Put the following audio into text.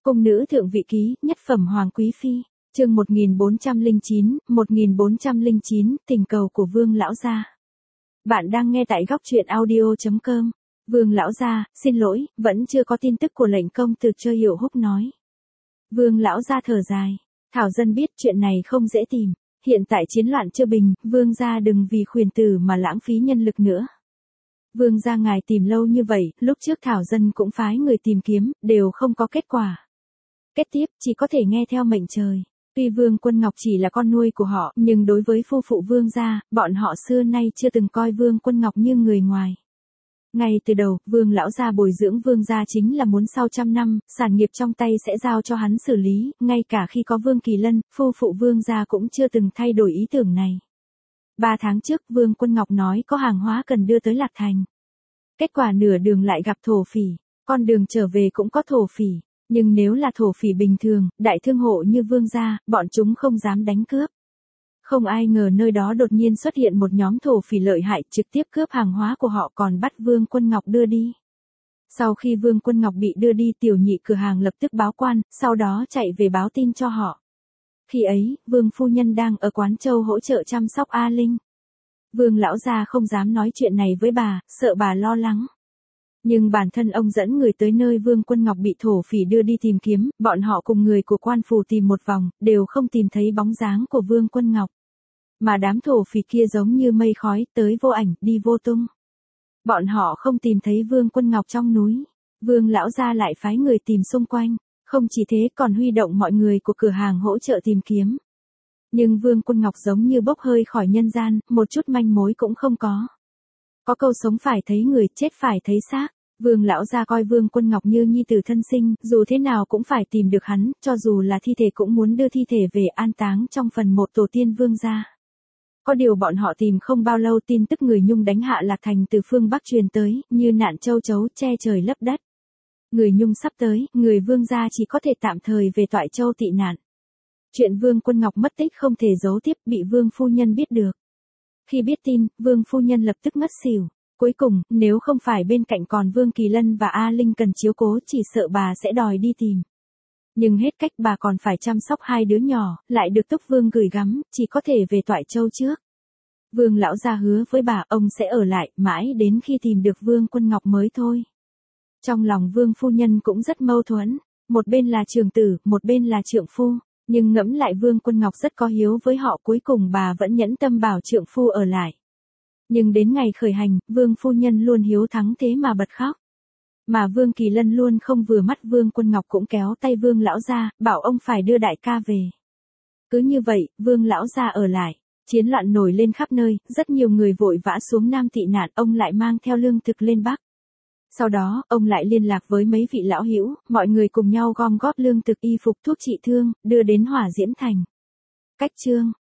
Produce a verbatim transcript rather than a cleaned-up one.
Cung nữ thượng vị ký, nhất phẩm hoàng quý phi, chương một nghìn bốn trăm lẻ chín, một nghìn bốn trăm lẻ chín, tình cầu của Vương lão gia. Bạn đang nghe tại góc truyện audio chấm com. Vương lão gia, xin lỗi, vẫn chưa có tin tức của lệnh công từ Chơ Hiệu Húc nói. Vương lão gia thở dài, thảo dân biết chuyện này không dễ tìm, hiện tại chiến loạn chưa bình, vương gia đừng vì khuyển tử mà lãng phí nhân lực nữa. Vương gia ngài tìm lâu như vậy, lúc trước thảo dân cũng phái người tìm kiếm, đều không có kết quả. Kết tiếp, chỉ có thể nghe theo mệnh trời. Tuy Vương Quân Ngọc chỉ là con nuôi của họ, nhưng đối với phu phụ Vương gia, bọn họ xưa nay chưa từng coi Vương Quân Ngọc như người ngoài. Ngay từ đầu, Vương lão gia bồi dưỡng Vương gia chính là muốn sau trăm năm, sản nghiệp trong tay sẽ giao cho hắn xử lý, ngay cả khi có Vương Kỳ Lân, phu phụ Vương gia cũng chưa từng thay đổi ý tưởng này. Ba tháng trước, Vương Quân Ngọc nói có hàng hóa cần đưa tới Lạc Thành. Kết quả nửa đường lại gặp thổ phỉ, con đường trở về cũng có thổ phỉ. Nhưng nếu là thổ phỉ bình thường, đại thương hộ như Vương gia, bọn chúng không dám đánh cướp. Không ai ngờ nơi đó đột nhiên xuất hiện một nhóm thổ phỉ lợi hại trực tiếp cướp hàng hóa của họ còn bắt Vương Quân Ngọc đưa đi. Sau khi Vương Quân Ngọc bị đưa đi, tiểu nhị cửa hàng lập tức báo quan, sau đó chạy về báo tin cho họ. Khi ấy, Vương phu nhân đang ở Quán Châu hỗ trợ chăm sóc A Linh. Vương lão gia không dám nói chuyện này với bà, sợ bà lo lắng. Nhưng bản thân ông dẫn người tới nơi Vương Quân Ngọc bị thổ phỉ đưa đi tìm kiếm, bọn họ cùng người của quan phủ tìm một vòng, đều không tìm thấy bóng dáng của Vương Quân Ngọc. Mà đám thổ phỉ kia giống như mây khói, tới vô ảnh, đi vô tung. Bọn họ không tìm thấy Vương Quân Ngọc trong núi. Vương lão gia lại phái người tìm xung quanh, không chỉ thế còn huy động mọi người của cửa hàng hỗ trợ tìm kiếm. Nhưng Vương Quân Ngọc giống như bốc hơi khỏi nhân gian, một chút manh mối cũng không có. Có câu sống phải thấy người, chết phải thấy xác. Vương lão gia coi Vương Quân Ngọc như nhi tử thân sinh, dù thế nào cũng phải tìm được hắn, cho dù là thi thể cũng muốn đưa thi thể về an táng trong phần mộ tổ tiên Vương gia. Có điều bọn họ tìm không bao lâu, tin tức người Nhung đánh hạ Lạc Thành từ phương Bắc truyền tới, như nạn châu chấu che trời lấp đất. Người Nhung sắp tới, người Vương gia chỉ có thể tạm thời về Toại Châu tị nạn. Chuyện Vương Quân Ngọc mất tích không thể giấu tiếp, bị Vương phu nhân biết được. Khi biết tin, Vương phu nhân lập tức ngất xỉu. Cuối cùng, nếu không phải bên cạnh còn Vương Kỳ Lân và A Linh cần chiếu cố, chỉ sợ bà sẽ đòi đi tìm. Nhưng hết cách, bà còn phải chăm sóc hai đứa nhỏ, lại được Túc Vương gửi gắm, chỉ có thể về Toại Châu trước. Vương lão gia hứa với bà, ông sẽ ở lại, mãi đến khi tìm được Vương Quân Ngọc mới thôi. Trong lòng Vương phu nhân cũng rất mâu thuẫn, một bên là trưởng tử, một bên là trượng phu, nhưng ngẫm lại Vương Quân Ngọc rất có hiếu với họ, cuối cùng bà vẫn nhẫn tâm bảo trượng phu ở lại. Nhưng đến ngày khởi hành, Vương phu nhân luôn hiếu thắng thế mà bật khóc. Mà Vương Kỳ Lân luôn không vừa mắt Vương Quân Ngọc cũng kéo tay Vương lão gia, bảo ông phải đưa đại ca về. Cứ như vậy, Vương lão gia ở lại. Chiến loạn nổi lên khắp nơi, rất nhiều người vội vã xuống Nam tị nạn, ông lại mang theo lương thực lên Bắc. Sau đó, ông lại liên lạc với mấy vị lão hữu, mọi người cùng nhau gom góp lương thực, y phục, thuốc trị thương, đưa đến Hỏa Diễm Thành. Cách chương